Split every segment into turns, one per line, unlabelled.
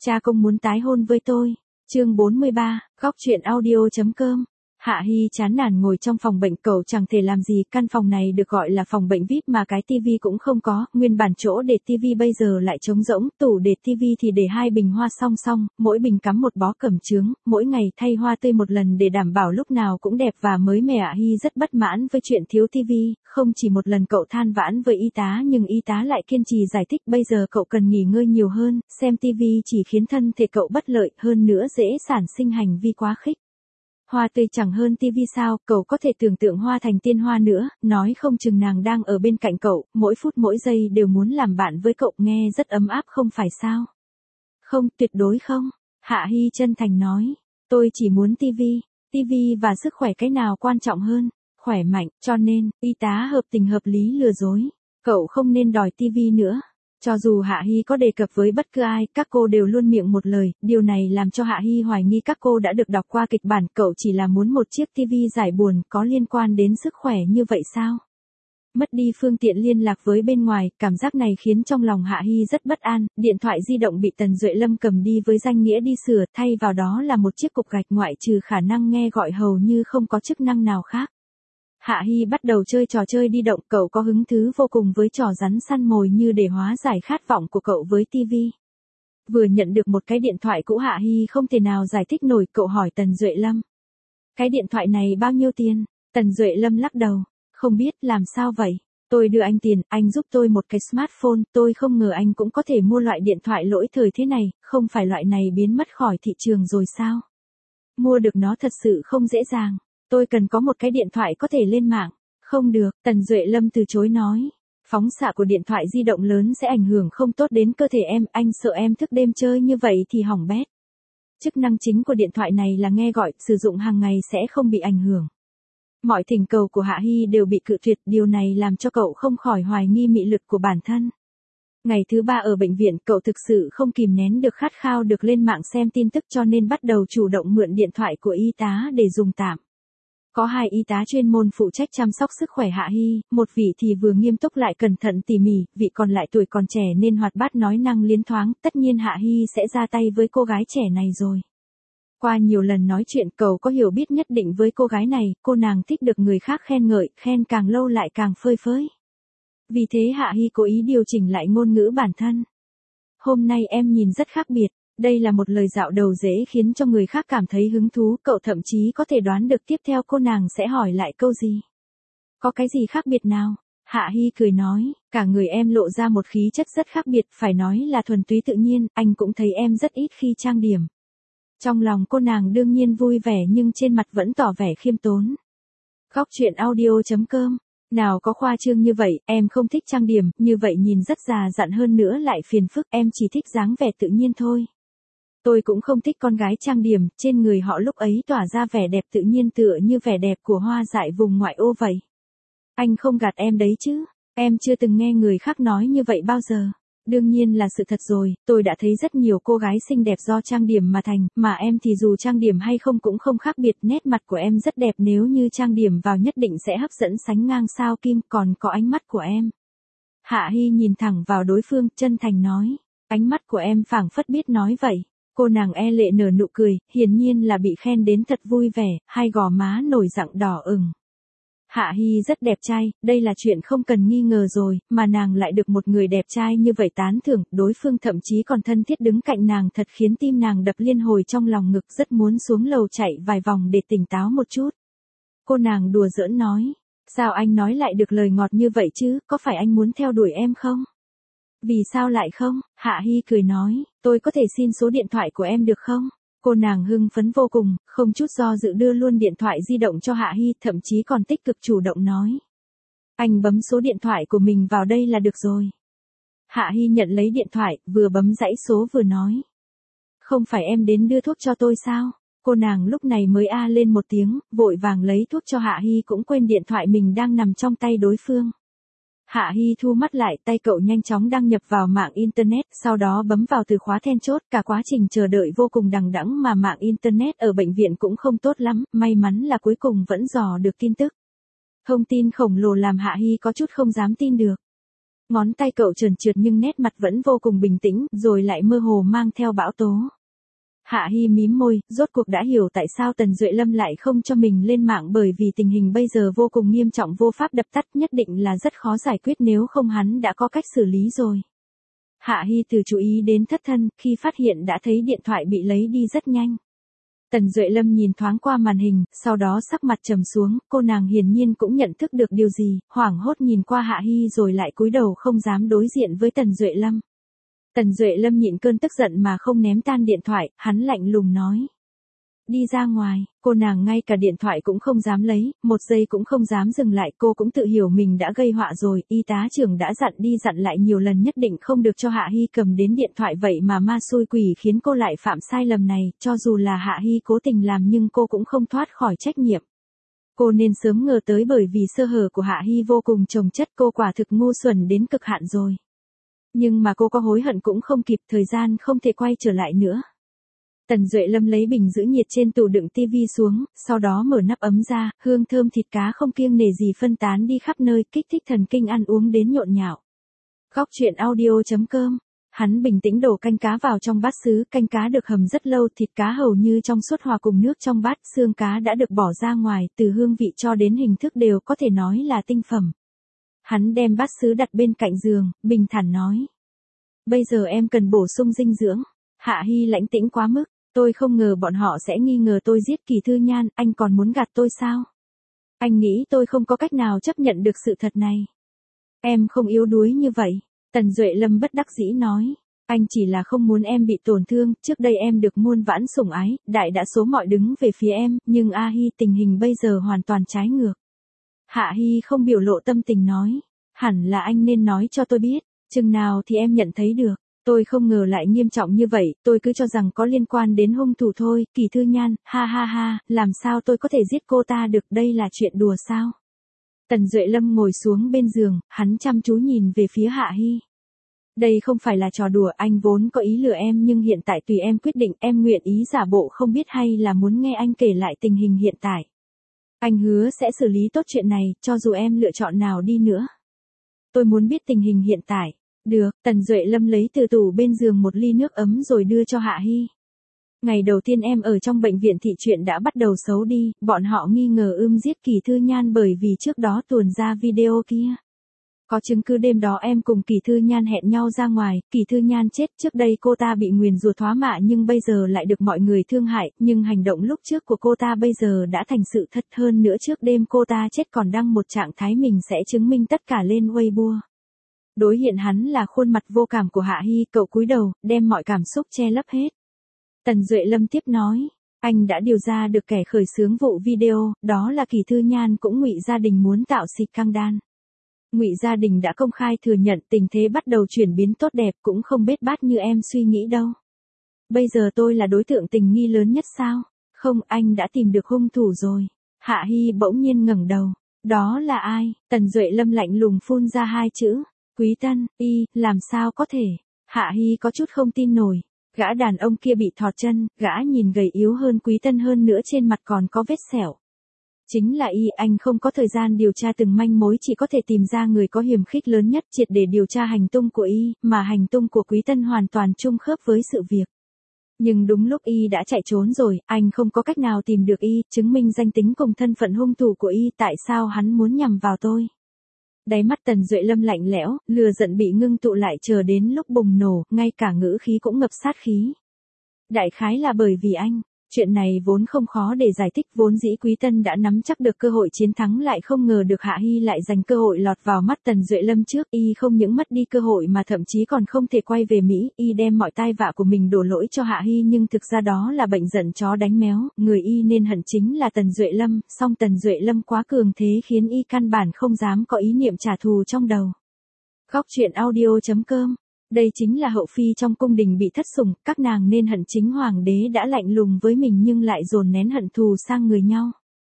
Cha công muốn tái hôn với tôi. Chương 43, góc truyện audio.com. Hạ Hi chán nản ngồi trong phòng bệnh, cậu chẳng thể làm gì, căn phòng này được gọi là phòng bệnh VIP mà cái tivi cũng không có, nguyên bản chỗ để tivi bây giờ lại trống rỗng, tủ để tivi thì để 2 bình hoa song song, mỗi bình cắm một bó cẩm chướng, mỗi ngày thay hoa tươi một lần để đảm bảo lúc nào cũng đẹp và mới mẻ. Hạ Hi rất bất mãn với chuyện thiếu tivi, không chỉ một lần cậu than vãn với y tá nhưng y tá lại kiên trì giải thích bây giờ cậu cần nghỉ ngơi nhiều hơn, xem tivi chỉ khiến thân thể cậu bất lợi, hơn nữa dễ sản sinh hành vi quá khích. Hoa tươi chẳng hơn tivi sao, cậu có thể tưởng tượng hoa thành tiên hoa nữa, nói không chừng nàng đang ở bên cạnh cậu, mỗi phút mỗi giây đều muốn làm bạn với cậu, nghe rất ấm áp không phải sao? Không, tuyệt đối không. Hạ Hi chân thành nói, tôi chỉ muốn tivi và sức khỏe cái nào quan trọng hơn? Khỏe mạnh, cho nên, y tá hợp tình hợp lý lừa dối. Cậu không nên đòi tivi nữa. Cho dù Hạ Hi có đề cập với bất cứ ai, các cô đều luôn miệng một lời, điều này làm cho Hạ Hi hoài nghi các cô đã được đọc qua kịch bản, cậu chỉ là muốn một chiếc tivi giải buồn, có liên quan đến sức khỏe như vậy sao? Mất đi phương tiện liên lạc với bên ngoài, cảm giác này khiến trong lòng Hạ Hi rất bất an, điện thoại di động bị Tần Duệ Lâm cầm đi với danh nghĩa đi sửa, thay vào đó là một chiếc cục gạch, ngoại trừ khả năng nghe gọi hầu như không có chức năng nào khác. Hạ Hi bắt đầu chơi trò chơi đi động, cậu có hứng thú vô cùng với trò rắn săn mồi như để hóa giải khát vọng của cậu với tivi. Vừa nhận được một cái điện thoại cũ, Hạ Hi không thể nào giải thích nổi, cậu hỏi Tần Duệ Lâm. Cái điện thoại này bao nhiêu tiền? Tần Duệ Lâm lắc đầu. Không biết, làm sao vậy? Tôi đưa anh tiền, anh giúp tôi một cái smartphone, tôi không ngờ anh cũng có thể mua loại điện thoại lỗi thời thế này, không phải loại này biến mất khỏi thị trường rồi sao? Mua được nó thật sự không dễ dàng. Tôi cần có một cái điện thoại có thể lên mạng. Không được, Tần Duệ Lâm từ chối nói. Phóng xạ của điện thoại di động lớn sẽ ảnh hưởng không tốt đến cơ thể em, anh sợ em thức đêm chơi như vậy thì hỏng bét. Chức năng chính của điện thoại này là nghe gọi, sử dụng hàng ngày sẽ không bị ảnh hưởng. Mọi thỉnh cầu của Hạ Hi đều bị cự tuyệt, điều này làm cho cậu không khỏi hoài nghi mị lực của bản thân. Ngày thứ 3 ở bệnh viện, cậu thực sự không kìm nén được khát khao được lên mạng xem tin tức, cho nên bắt đầu chủ động mượn điện thoại của y tá để dùng tạm. Có 2 y tá chuyên môn phụ trách chăm sóc sức khỏe Hạ Hi, một vị thì vừa nghiêm túc lại cẩn thận tỉ mỉ, vị còn lại tuổi còn trẻ nên hoạt bát nói năng liến thoáng, tất nhiên Hạ Hi sẽ ra tay với cô gái trẻ này rồi. Qua nhiều lần nói chuyện, cậu có hiểu biết nhất định với cô gái này, cô nàng thích được người khác khen ngợi, khen càng lâu lại càng phơi phới. Vì thế Hạ Hi cố ý điều chỉnh lại ngôn ngữ bản thân. Hôm nay em nhìn rất khác biệt. Đây là một lời dạo đầu dễ khiến cho người khác cảm thấy hứng thú, cậu thậm chí có thể đoán được tiếp theo cô nàng sẽ hỏi lại câu gì. Có cái gì khác biệt nào? Hạ Hi cười nói, cả người em lộ ra một khí chất rất khác biệt, phải nói là thuần túy tự nhiên, anh cũng thấy em rất ít khi trang điểm. Trong lòng cô nàng đương nhiên vui vẻ nhưng trên mặt vẫn tỏ vẻ khiêm tốn. Góc truyện audio.com. Nào có khoa trương như vậy, em không thích trang điểm, như vậy nhìn rất già dặn, hơn nữa lại phiền phức, em chỉ thích dáng vẻ tự nhiên thôi. Tôi cũng không thích con gái trang điểm, trên người họ lúc ấy tỏa ra vẻ đẹp tự nhiên tựa như vẻ đẹp của hoa dại vùng ngoại ô vậy. Anh không gạt em đấy chứ, em chưa từng nghe người khác nói như vậy bao giờ. Đương nhiên là sự thật rồi, tôi đã thấy rất nhiều cô gái xinh đẹp do trang điểm mà thành, mà em thì dù trang điểm hay không cũng không khác biệt, nét mặt của em rất đẹp, nếu như trang điểm vào nhất định sẽ hấp dẫn sánh ngang sao kim, còn có ánh mắt của em. Hạ Hi nhìn thẳng vào đối phương, chân thành nói, ánh mắt của em phảng phất biết nói vậy. Cô nàng e lệ nở nụ cười, hiển nhiên là bị khen đến thật vui vẻ, hai gò má nổi rạng đỏ ửng. Hạ Hi rất đẹp trai, đây là chuyện không cần nghi ngờ rồi, mà nàng lại được một người đẹp trai như vậy tán thưởng, đối phương thậm chí còn thân thiết đứng cạnh nàng, thật khiến tim nàng đập liên hồi trong lòng ngực, rất muốn xuống lầu chạy vài vòng để tỉnh táo một chút. Cô nàng đùa giỡn nói, sao anh nói lại được lời ngọt như vậy chứ, có phải anh muốn theo đuổi em không? Vì sao lại không? Hạ Hi cười nói, tôi có thể xin số điện thoại của em được không? Cô nàng hưng phấn vô cùng, không chút do dự đưa luôn điện thoại di động cho Hạ Hi, thậm chí còn tích cực chủ động nói. Anh bấm số điện thoại của mình vào đây là được rồi. Hạ Hi nhận lấy điện thoại, vừa bấm dãy số vừa nói. Không phải em đến đưa thuốc cho tôi sao? Cô nàng lúc này mới a lên một tiếng, vội vàng lấy thuốc cho Hạ Hi, cũng quên điện thoại mình đang nằm trong tay đối phương. Hạ Hi thu mắt lại, tay cậu nhanh chóng đăng nhập vào mạng Internet, sau đó bấm vào từ khóa then chốt, cả quá trình chờ đợi vô cùng đằng đẵng mà mạng Internet ở bệnh viện cũng không tốt lắm, may mắn là cuối cùng vẫn dò được tin tức. Thông tin khổng lồ làm Hạ Hi có chút không dám tin được. Ngón tay cậu trơn trượt nhưng nét mặt vẫn vô cùng bình tĩnh, rồi lại mơ hồ mang theo bão tố. Hạ Hi mím môi, rốt cuộc đã hiểu tại sao Tần Duệ Lâm lại không cho mình lên mạng, bởi vì tình hình bây giờ vô cùng nghiêm trọng, vô pháp đập tắt, nhất định là rất khó giải quyết, nếu không hắn đã có cách xử lý rồi. Hạ Hi từ chú ý đến thất thân, khi phát hiện đã thấy điện thoại bị lấy đi rất nhanh. Tần Duệ Lâm nhìn thoáng qua màn hình, sau đó sắc mặt trầm xuống, cô nàng hiển nhiên cũng nhận thức được điều gì, hoảng hốt nhìn qua Hạ Hi rồi lại cúi đầu không dám đối diện với Tần Duệ Lâm. Tần Duệ Lâm nhịn cơn tức giận mà không ném tan điện thoại, hắn lạnh lùng nói. Đi ra ngoài, cô nàng ngay cả điện thoại cũng không dám lấy, một giây cũng không dám dừng lại, cô cũng tự hiểu mình đã gây họa rồi, y tá trưởng đã dặn đi dặn lại nhiều lần nhất định không được cho Hạ Hi cầm đến điện thoại, vậy mà ma xui quỷ khiến cô lại phạm sai lầm này, cho dù là Hạ Hi cố tình làm nhưng cô cũng không thoát khỏi trách nhiệm. Cô nên sớm ngờ tới, bởi vì sơ hở của Hạ Hi vô cùng chồng chất, cô quả thực ngu xuẩn đến cực hạn rồi. Nhưng mà cô có hối hận cũng không kịp, thời gian không thể quay trở lại nữa. Tần Duệ Lâm lấy bình giữ nhiệt trên tủ đựng tivi xuống, sau đó mở nắp ấm ra, hương thơm thịt cá không kiêng nể gì phân tán đi khắp nơi, kích thích thần kinh ăn uống đến nhộn nhạo. Góc truyện audio.com. Hắn bình tĩnh đổ canh cá vào trong bát sứ, canh cá được hầm rất lâu, thịt cá hầu như trong suốt hòa cùng nước trong bát, xương cá đã được bỏ ra ngoài, từ hương vị cho đến hình thức đều có thể nói là tinh phẩm. Hắn đem bát sứ đặt bên cạnh giường, bình thản nói. Bây giờ em cần bổ sung dinh dưỡng. Hạ Hi lãnh tĩnh quá mức, tôi không ngờ bọn họ sẽ nghi ngờ tôi giết Kỳ Thư Nhan, anh còn muốn gạt tôi sao? Anh nghĩ tôi không có cách nào chấp nhận được sự thật này. Em không yếu đuối như vậy, Tần Duệ Lâm bất đắc dĩ nói. Anh chỉ là không muốn em bị tổn thương, trước đây em được muôn vãn sủng ái, đại đa số mọi đứng về phía em, nhưng A Hi tình hình bây giờ hoàn toàn trái ngược. Hạ Hi không biểu lộ tâm tình nói. Hẳn là anh nên nói cho tôi biết, chừng nào thì em nhận thấy được. Tôi không ngờ lại nghiêm trọng như vậy, tôi cứ cho rằng có liên quan đến hung thủ thôi, Kỳ Thư Nhan, ha ha ha, làm sao tôi có thể giết cô ta được, đây là chuyện đùa sao? Tần Duệ Lâm ngồi xuống bên giường, hắn chăm chú nhìn về phía Hạ Hi. Đây không phải là trò đùa, anh vốn có ý lừa em nhưng hiện tại tùy em quyết định, em nguyện ý giả bộ không biết hay là muốn nghe anh kể lại tình hình hiện tại. Anh hứa sẽ xử lý tốt chuyện này, cho dù em lựa chọn nào đi nữa. Tôi muốn biết tình hình hiện tại. Được, Tần Duệ Lâm lấy từ tủ bên giường một ly nước ấm rồi đưa cho Hạ Hi. Ngày đầu tiên em ở trong bệnh viện thì chuyện đã bắt đầu xấu đi, bọn họ nghi ngờ giết Kỳ Thư Nhan bởi vì trước đó tuồn ra video kia. Có chứng cứ đêm đó em cùng Kỳ Thư Nhan hẹn nhau ra ngoài, Kỳ Thư Nhan chết, trước đây cô ta bị nguyền rủa thoá mạ nhưng bây giờ lại được mọi người thương hại, nhưng hành động lúc trước của cô ta bây giờ đã thành sự thật, hơn nữa trước đêm cô ta chết còn đăng một trạng thái mình sẽ chứng minh tất cả lên Weibo. Đối hiện hắn là khuôn mặt vô cảm của Hạ Hi, cậu cúi đầu, đem mọi cảm xúc che lấp hết. Tần Duệ Lâm tiếp nói, anh đã điều ra được kẻ khởi xướng vụ video, đó là Kỳ Thư Nhan, cũng Ngụy Gia Đình muốn tạo scandal. Ngụy Gia Đình đã công khai thừa nhận tình thế bắt đầu chuyển biến tốt đẹp, cũng không bết bát như em suy nghĩ đâu. Bây giờ tôi là đối tượng tình nghi lớn nhất sao? Không, anh đã tìm được hung thủ rồi. Hạ Hi bỗng nhiên ngẩng đầu. Đó là ai? Tần Duệ Lâm lạnh lùng phun ra hai chữ. Quý Tân, làm sao có thể? Hạ Hi có chút không tin nổi. Gã đàn ông kia bị thọt chân, gã nhìn gầy yếu hơn Quý Tân, hơn nữa trên mặt còn có vết sẹo. Chính là anh không có thời gian điều tra từng manh mối, chỉ có thể tìm ra người có hiềm khích lớn nhất triệt để điều tra hành tung của mà hành tung của Quý Tân hoàn toàn chung khớp với sự việc. Nhưng đúng lúc đã chạy trốn rồi, anh không có cách nào tìm được chứng minh danh tính cùng thân phận hung thủ của tại sao hắn muốn nhằm vào tôi? Đáy mắt Tần Duệ Lâm lạnh lẽo, lửa giận bị ngưng tụ lại, chờ đến lúc bùng nổ, ngay cả ngữ khí cũng ngập sát khí. Đại khái là bởi vì anh. Chuyện này vốn không khó để giải thích, vốn dĩ Quý Tân đã nắm chắc được cơ hội chiến thắng, lại không ngờ được Hạ Hi lại giành cơ hội lọt vào mắt Tần Duệ Lâm trước, không những mất đi cơ hội mà thậm chí còn không thể quay về Mỹ, đem mọi tai vạ của mình đổ lỗi cho Hạ Hi, nhưng thực ra đó là bệnh giận chó đánh méo, người nên hận chính là Tần Duệ Lâm, song Tần Duệ Lâm quá cường thế khiến căn bản không dám có ý niệm trả thù trong đầu. Góc truyện audio.com. Đây chính là hậu phi trong cung đình bị thất sủng, các nàng nên hận chính hoàng đế đã lạnh lùng với mình nhưng lại dồn nén hận thù sang người nhau.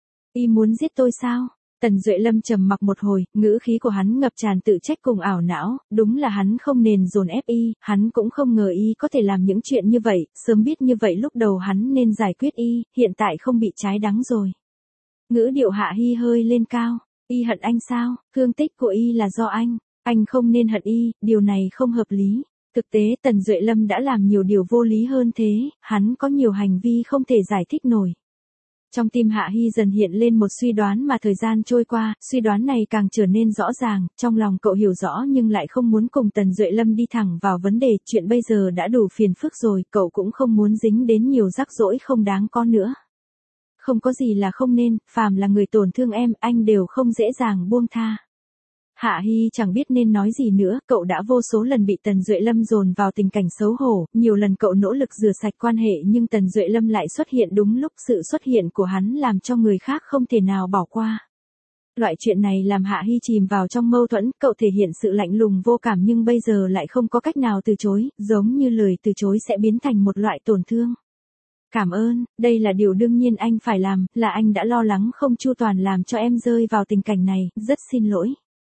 Muốn giết tôi sao? Tần Duệ Lâm trầm mặc một hồi, ngữ khí của hắn ngập tràn tự trách cùng ảo não, đúng là hắn không nên dồn ép hắn cũng không ngờ có thể làm những chuyện như vậy, sớm biết như vậy lúc đầu hắn nên giải quyết hiện tại không bị trái đắng rồi. Ngữ điệu Hạ Hi hơi lên cao, hận anh sao? Thương tích của là do anh Anh không nên hận y, điều này không hợp lý. Thực tế Tần Duệ Lâm đã làm nhiều điều vô lý hơn thế, hắn có nhiều hành vi không thể giải thích nổi. Trong tim Hạ Hy dần hiện lên một suy đoán mà thời gian trôi qua, suy đoán này càng trở nên rõ ràng, trong lòng cậu hiểu rõ nhưng lại không muốn cùng Tần Duệ Lâm đi thẳng vào vấn đề, chuyện bây giờ đã đủ phiền phức rồi, cậu cũng không muốn dính đến nhiều rắc rối không đáng có nữa. Không có gì là không nên, phàm là người tổn thương em, anh đều không dễ dàng buông tha. Hạ Hy chẳng biết nên nói gì nữa, cậu đã vô số lần bị Tần Duệ Lâm dồn vào tình cảnh xấu hổ, nhiều lần cậu nỗ lực rửa sạch quan hệ nhưng Tần Duệ Lâm lại xuất hiện đúng lúc, sự xuất hiện của hắn làm cho người khác không thể nào bỏ qua. Loại chuyện này làm Hạ Hy chìm vào trong mâu thuẫn, cậu thể hiện sự lạnh lùng vô cảm nhưng bây giờ lại không có cách nào từ chối, giống như lời từ chối sẽ biến thành một loại tổn thương. Cảm ơn, đây là điều đương nhiên anh phải làm, là anh đã lo lắng không chu toàn làm cho em rơi vào tình cảnh này, rất xin lỗi.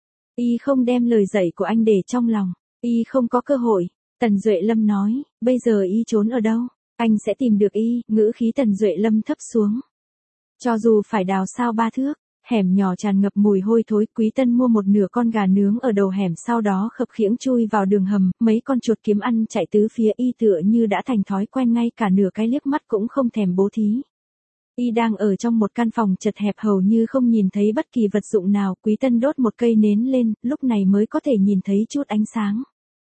Y không đem lời dạy của anh để trong lòng, y không có cơ hội. Tần Duệ Lâm nói, bây giờ y trốn ở đâu? Anh sẽ tìm được y, ngữ khí Tần Duệ Lâm thấp xuống. Cho dù phải đào sao 3 thước, hẻm nhỏ tràn ngập mùi hôi thối, Quý Tân mua một nửa con gà nướng ở đầu hẻm sau đó khập khiễng chui vào đường hầm, mấy con chuột kiếm ăn chạy tứ phía y tựa như đã thành thói quen ngay cả nửa cái liếc mắt cũng không thèm bố thí. Y đang ở trong một căn phòng chật hẹp hầu như không nhìn thấy bất kỳ vật dụng nào, Quý Tân đốt một cây nến lên, lúc này mới có thể nhìn thấy chút ánh sáng.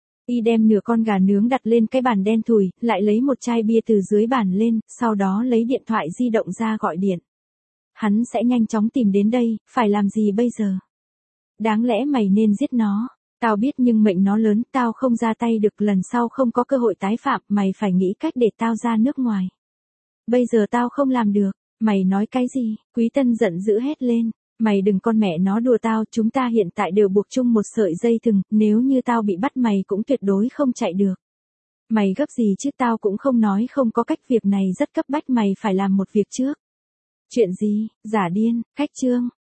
Y đem nửa con gà nướng đặt lên cái bàn đen thùi, lại lấy một chai bia từ dưới bàn lên, sau đó lấy điện thoại di động ra gọi điện. Hắn sẽ nhanh chóng tìm đến đây, phải làm gì bây giờ? Đáng lẽ mày nên giết nó. Tao biết nhưng mệnh nó lớn, tao không ra tay được, lần sau không có cơ hội tái phạm, mày phải nghĩ cách để tao ra nước ngoài. Bây giờ tao không làm được, mày nói cái gì? Quý Tân giận dữ hét lên, mày đừng con mẹ nó đùa tao, chúng ta hiện tại đều buộc chung một sợi dây thừng, nếu như tao bị bắt mày cũng tuyệt đối không chạy được. Mày gấp gì chứ, tao cũng không nói không có cách, việc này rất cấp bách, mày phải làm một việc trước. Chuyện gì? Giả điên, khách trương.